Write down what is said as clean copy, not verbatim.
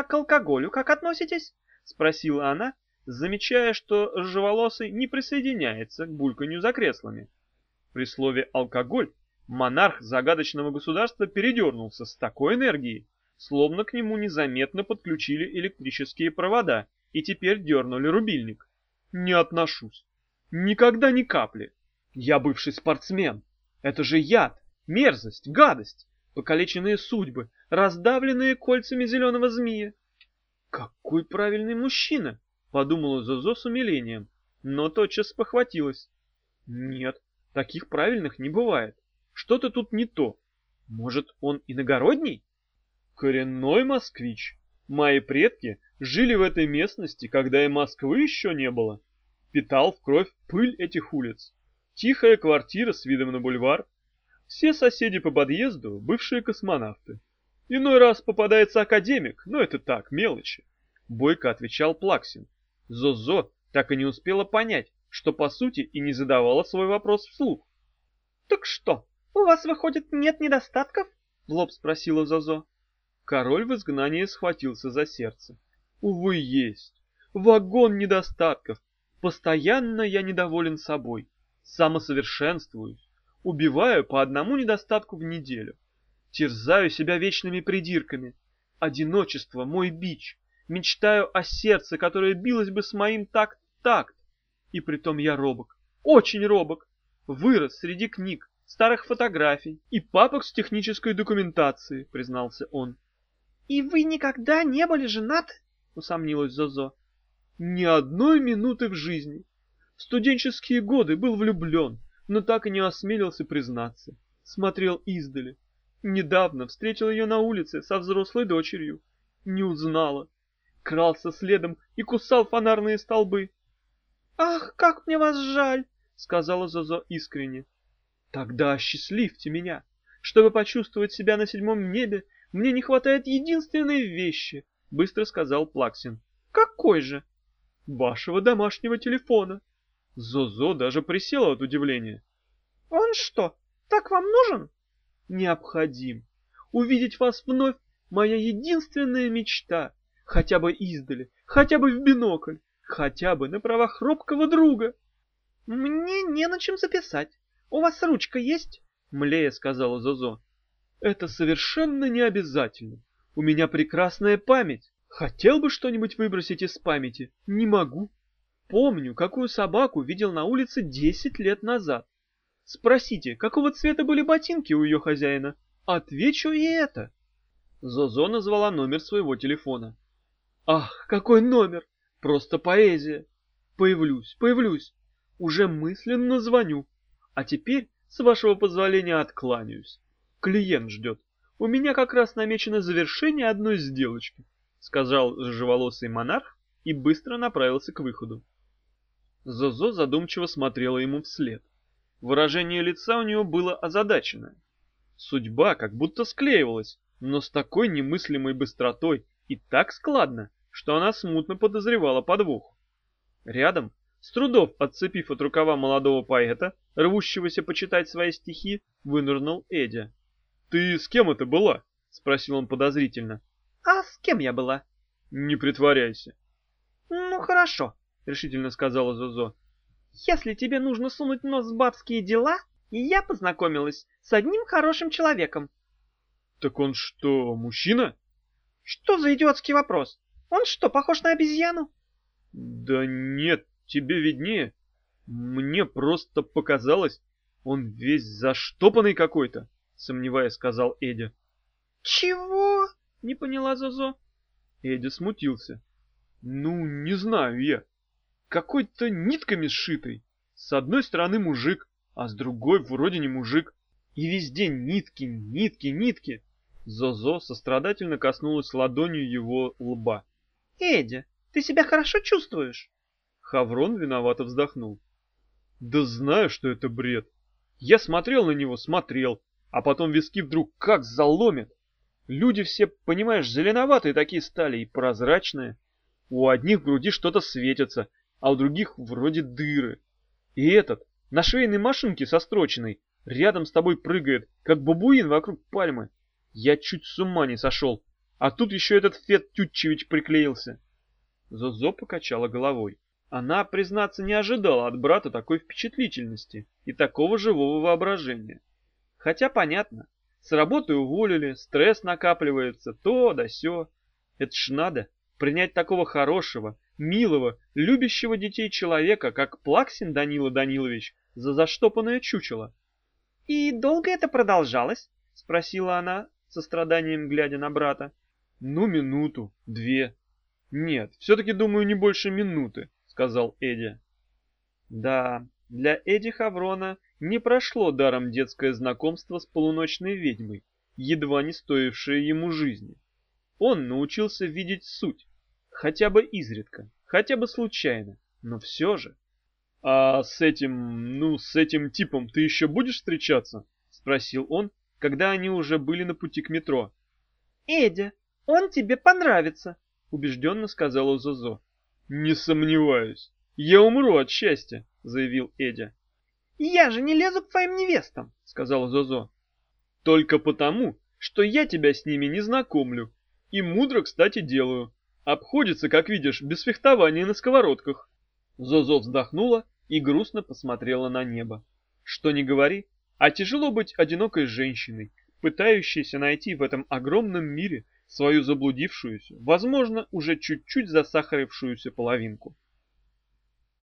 «А к алкоголю как относитесь?» — спросила она, замечая, что рыжеволосый не присоединяется к бульканью за креслами. При слове «алкоголь» монарх загадочного государства передернулся с такой энергией, словно к нему незаметно подключили электрические провода и теперь дернули рубильник. «Не отношусь. Никогда ни капли. Я бывший спортсмен. Это же яд, мерзость, гадость, покалеченные судьбы, раздавленные кольцами зеленого змея». «Какой правильный мужчина!» — подумала Зозо с умилением, но тотчас спохватилась. «Нет, таких правильных не бывает. Что-то тут не то. Может, он иногородний?» «Коренной москвич. Мои предки жили в этой местности, когда и Москвы еще не было. Питал в кровь пыль этих улиц. Тихая квартира с видом на бульвар. Все соседи по подъезду — бывшие космонавты. Иной раз попадается академик, но это так, мелочи», — бойко отвечал Плаксин. Зозо так и не успела понять, что по сути и не задавала свой вопрос вслух. «Так что, у вас, выходит, нет недостатков?» — в лоб спросила Зозо. Король в изгнании схватился за сердце. «Увы, есть. Вагон недостатков. Постоянно я недоволен собой. Самосовершенствуюсь. Убиваю по одному недостатку в неделю. Терзаю себя вечными придирками. Одиночество — мой бич. Мечтаю о сердце, которое билось бы с моим такт-такт. И притом я робок. Очень робок. Вырос среди книг, старых фотографий и папок с технической документацией», — признался он. «И вы никогда не были женаты?» — усомнилась Зозо. «Ни одной минуты в жизни. В студенческие годы был влюблен, но так и не осмелился признаться. Смотрел издали. Недавно встретил ее на улице со взрослой дочерью. Не узнала. Крался следом и кусал фонарные столбы». «Ах, как мне вас жаль!» — сказала Зозо искренне. «Тогда осчастливьте меня. Чтобы почувствовать себя на седьмом небе, мне не хватает единственной вещи», — быстро сказал Плаксин. «Какой же?» «Вашего домашнего телефона». Зозо даже присела от удивления. «Он что, так вам нужен?» «Необходим. Увидеть вас вновь — моя единственная мечта. Хотя бы издали, хотя бы в бинокль, хотя бы на правах робкого друга». «Мне не на чем записать. У вас ручка есть?» — млея сказала Зозо. «Это совершенно не обязательно. У меня прекрасная память. Хотел бы что-нибудь выбросить из памяти, не могу. Помню, какую собаку видел на улице 10 лет назад. Спросите, какого цвета были ботинки у ее хозяина? Отвечу и это». Зозо назвала номер своего телефона. «Ах, какой номер! Просто поэзия! Появлюсь, появлюсь. Уже мысленно звоню. А теперь, с вашего позволения, откланяюсь. Клиент ждет. У меня как раз намечено завершение одной сделочки», — сказал рыжеволосый монарх и быстро направился к выходу. Зозо задумчиво смотрела ему вслед. Выражение лица у нее было озадаченное. Судьба как будто склеивалась, но с такой немыслимой быстротой и так складно, что она смутно подозревала подвох. Рядом, с трудов отцепив от рукава молодого поэта, рвущегося почитать свои стихи, вынырнул Эдя. «Ты с кем это была?» — спросил он подозрительно. «А с кем я была?» «Не притворяйся». «Ну хорошо», — решительно сказала Зозо. «Если тебе нужно сунуть нос в бабские дела, я познакомилась с одним хорошим человеком». «Так он что, мужчина?» «Что за идиотский вопрос? Он что, похож на обезьяну?» «Да нет, тебе виднее. Мне просто показалось, он весь заштопанный какой-то», — сомневаясь, сказал Эдя. «Чего?» — не поняла Зозо. Эдя смутился. «Ну, не знаю я. Какой-то нитками сшитый. С одной стороны мужик, а с другой вроде не мужик. И везде нитки, нитки, нитки». Зозо сострадательно коснулась ладонью его лба. «Эдя, ты себя хорошо чувствуешь?» Хаврон виновато вздохнул. «Да знаю, что это бред. Я смотрел на него, смотрел, а потом виски вдруг как заломит. Люди все, понимаешь, зеленоватые такие стали и прозрачные. У одних в груди что-то светится, а у других вроде дыры. И этот, на швейной машинке со строченной, рядом с тобой прыгает, как бабуин вокруг пальмы. Я чуть с ума не сошел. А тут еще этот Фет Тютчевич приклеился. Зозо покачала головой. Она, признаться, не ожидала от брата такой впечатлительности и такого живого воображения. Хотя понятно, с работы уволили, стресс накапливается, то да сё. Это ж надо принять такого хорошего, милого, любящего детей человека, как Плаксин Данила Данилович, за заштопанное чучело. «И долго это продолжалось?» — спросила она, со страданием глядя на брата. «Ну, минуту, две. Нет, все-таки, думаю, не больше минуты», — сказал Эдя. Да, для Эдди Хаврона не прошло даром детское знакомство с полуночной ведьмой, едва не стоившее ему жизни. Он научился видеть суть, хотя бы изредка, хотя бы случайно, но все же. «А с этим типом ты еще будешь встречаться?» — спросил он, когда они уже были на пути к метро. «Эдя, он тебе понравится», — убежденно сказала Зозо. «Не сомневаюсь. Я умру от счастья», — заявил Эдя. «Я же не лезу к твоим невестам», — сказала Зозо. «Только потому, что я тебя с ними не знакомлю. И мудро, кстати, делаю. Обходится, как видишь, без фехтования на сковородках». Зозо вздохнула и грустно посмотрела на небо. Что ни говори, а тяжело быть одинокой женщиной, пытающейся найти в этом огромном мире свою заблудившуюся, возможно, уже чуть-чуть засахарившуюся половинку.